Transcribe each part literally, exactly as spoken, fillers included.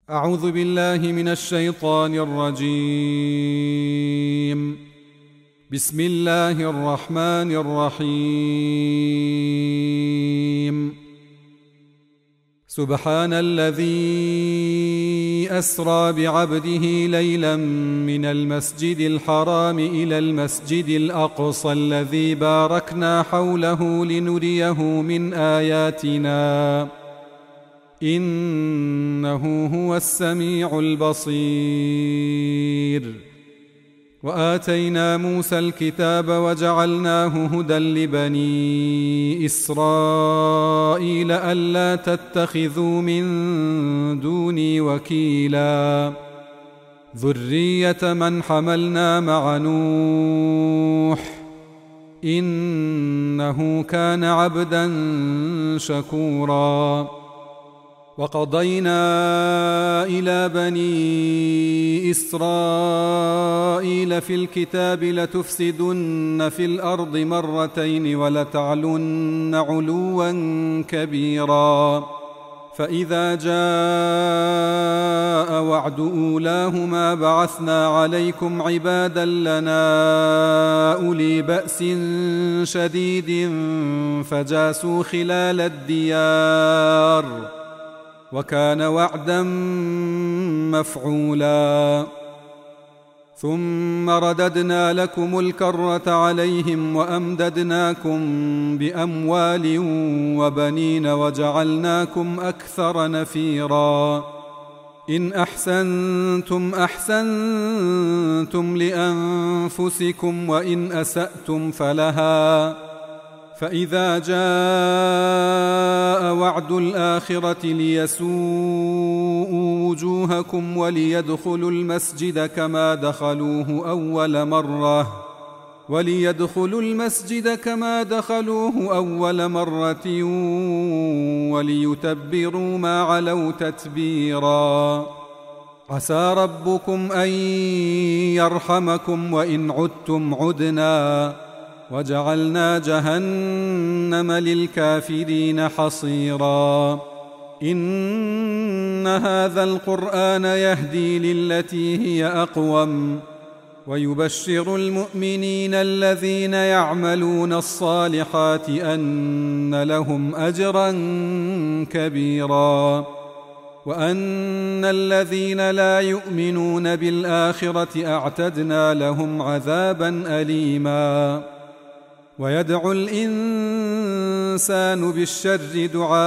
أعوذ بالله من الشيطان الرجيم. بسم الله الرحمن الرحيم. سبحان الذي أسرى بعبده ليلا من المسجد الحرام إلى المسجد الأقصى الذي باركنا حوله لنريه من آياتنا إنه هو السميع البصير. وآتينا موسى الكتاب وجعلناه هدى لبني إسرائيل ألا تتخذوا من دوني وكيلا ذرية من حملنا مع نوح إنه كان عبدا شكورا. وقضينا إلى بني إسرائيل في الكتاب لتفسدن في الأرض مرتين ولتعلن علوا كبيرا فإذا جاء وعد أولاهما بعثنا عليكم عبادا لنا أولي بأس شديد فجاسوا خلال الديار وكان وعدا مفعولا. ثم رددنا لكم الكرة عليهم وأمددناكم بأموال وبنين وجعلناكم أكثر نفيرا. إن أحسنتم أحسنتم لأنفسكم وإن أسأتم فلها فإذا جاء وعد الآخرة ليسوءوا وجوهكم وليدخلوا المسجد كما دخلوه أول مرة وليدخلوا المسجد كما دخلوه أول مرة وليتبروا ما علوا تتبيرا. عسى ربكم أن يرحمكم وإن عدتم عدنا وجعلنا جهنم للكافرين حصيرا. إن هذا القرآن يهدي للتي هي أقوم ويبشر المؤمنين الذين يعملون الصالحات أن لهم أجرا كبيرا وأن الذين لا يؤمنون بالآخرة أعتدنا لهم عذابا أليما. ويدعو الإنسان بالشر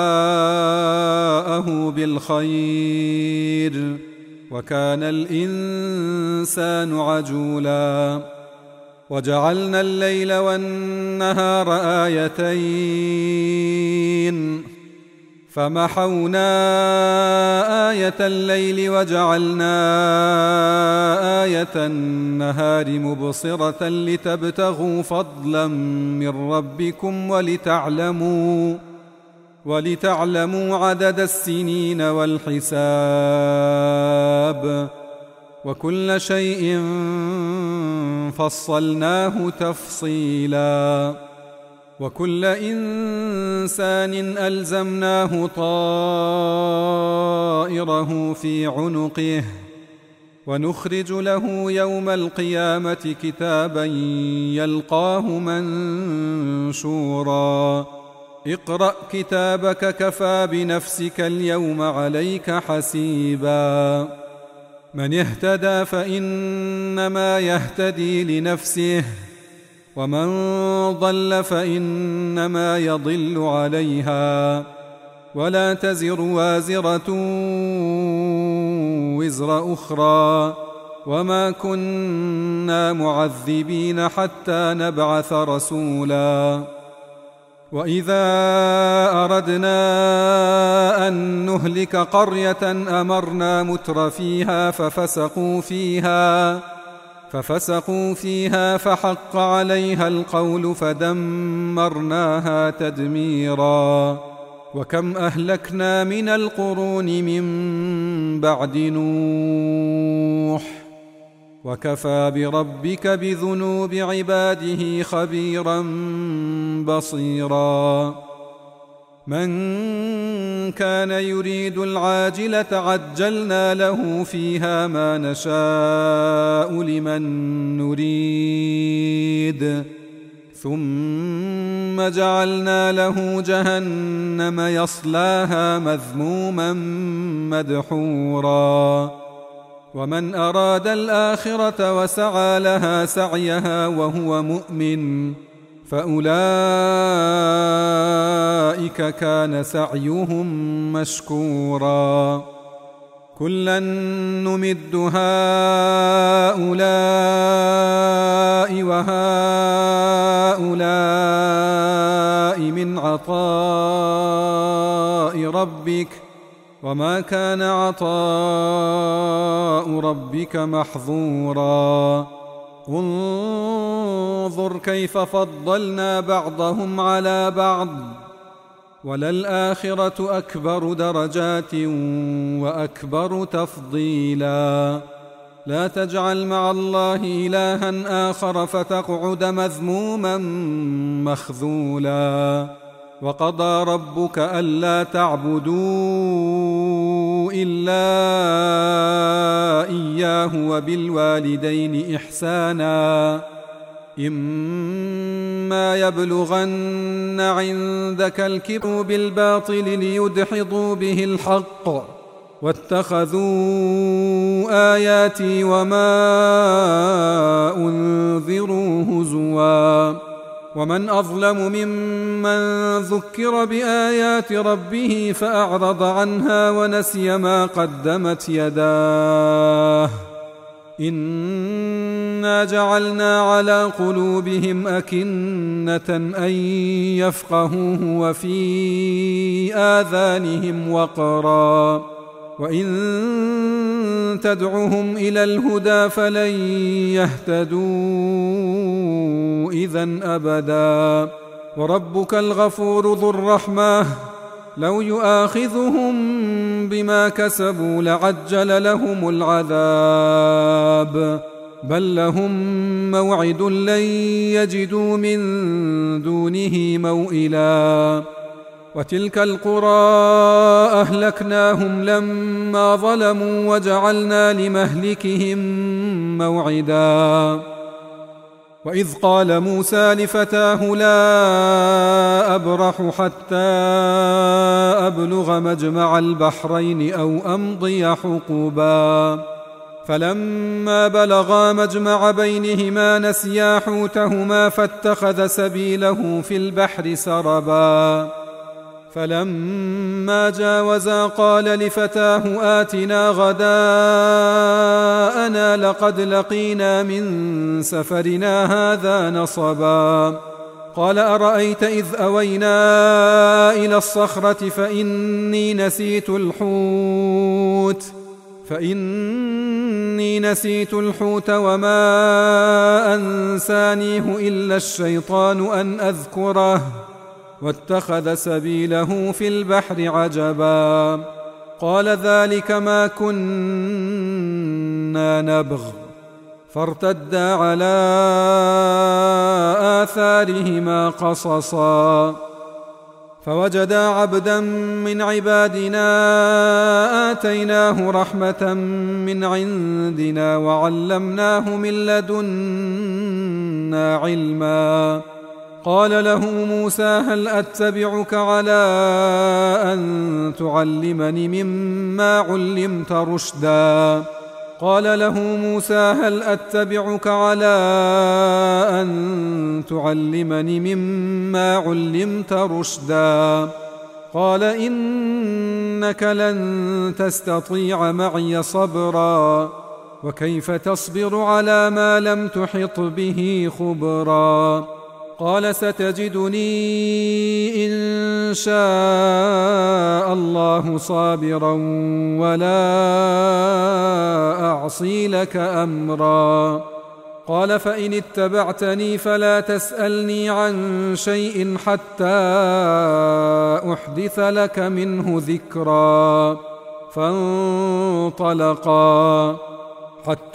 دعاءه بالخير وكان الإنسان عجولا. وجعلنا الليل والنهار آيتين فمحونا آية الليل وجعلنا آية النهار مبصرة لتبتغوا فضلا من ربكم ولتعلموا ولتعلموا عدد السنين والحساب وكل شيء فصلناه تفصيلا. وكل إنسان ألزمناه طائره في عنقه ونخرج له يوم القيامة كتابا يلقاه منشورا. اقرأ كتابك كفى بنفسك اليوم عليك حسيبا. من اهتدى فإنما يهتدي لنفسه ومن ضل فإنما يضل عليها ولا تزر وازرة وزر أخرى وما كنا معذبين حتى نبعث رسولا. وإذا أردنا أن نهلك قرية أمرنا متر فيها ففسقوا فيها ففسقوا فيها فحق عليها القول فدمرناها تدميرا. وكم أهلكنا من القرون من بعد نوح وكفى بربك بذنوب عباده خبيرا بصيرا. من كان يريد العاجلة عجلنا له فيها ما نشاء لمن نريد ثم جعلنا له جهنم يصلاها مذموما مدحورا ومن أراد الآخرة وسعى لها سعيها وهو مؤمن فأولئك كان سعيهم مشكورا كلا نمد هؤلاء وهؤلاء من عطاء ربك وما كان عطاء ربك محظورا انظر كيف فضلنا بعضهم على بعض وللآخرة أكبر درجات وأكبر تفضيلا لا تجعل مع الله إلها آخر فتقعد مذموما مخذولا وقضى ربك ألا تعبدوا إلا إياه وبالوالدين إحسانا إما يبلغن عندك الكبر بالباطل ليدحضوا به الحق واتخذوا آياتي وما أنذروا هزوا ومن أظلم ممن ذكر بآيات ربه فأعرض عنها ونسي ما قدمت يداه إنا جعلنا على قلوبهم أكنة أن يفقهوه وفي آذانهم وقرا وإن تدعهم إلى الهدى فلن يهتدوا إذن أبدا وربك الغفور ذو الرحمة لو يؤاخذهم بما كسبوا لعجل لهم العذاب بل لهم موعد لن يجدوا من دونه موئلا وتلك القرى أهلكناهم لما ظلموا وجعلنا لمهلكهم موعدا وإذ قال موسى لفتاه لا أبرح حتى أبلغ مجمع البحرين أو أمضي حقبا فلما بلغا مجمع بينهما نسيا حوتهما فاتخذ سبيله في البحر سربا فلما جاوزا قال لفتاه آتنا غداءنا لقد لقينا من سفرنا هذا نصبا قال أرأيت إذ أوينا إلى الصخرة فإني نسيت الحوت فإني نسيت الحوت وما أنسانيه إلا الشيطان أن أذكره واتخذ سبيله في البحر عجبا قال ذلك ما كنا نبغ فارتدا على آثارهما قصصا فوجدا عبدا من عبادنا آتيناه رحمة من عندنا وعلمناه من لدنا علما قال له موسى هل أتبعك على أن تعلمني مما علمت رشدا قال له موسى هل أتبعك على أن تعلمني مما علمت رشدا قال إنك لن تستطيع معي صبرا وكيف تصبر على ما لم تحط به خبرا قال ستجدني إن شاء الله صابرا ولا أعصي لك أمرا قال فإن اتبعتني فلا تسألني عن شيء حتى أحدث لك منه ذكرا فانطلقا حتى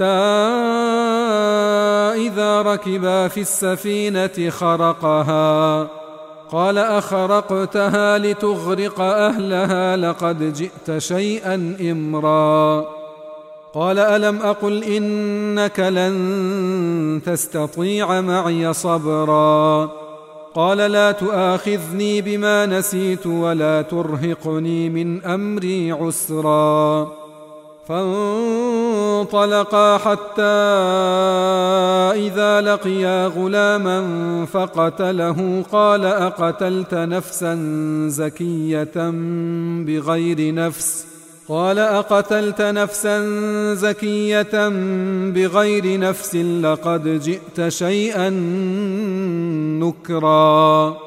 إذا ركبا في السفينة خرقها قال أخرقتها لتغرق أهلها لقد جئت شيئا إمرا قال ألم أقل إنك لن تستطيع معي صبرا قال لا تؤاخذني بما نسيت ولا ترهقني من أمري عسرا فانطلقا حتى إذا لقيا غلاما فقتله قال أقتلت نفسا زكية بغير نفس قال أقتلت نفسا زكية بغير نفس لقد جئت شيئا نكرا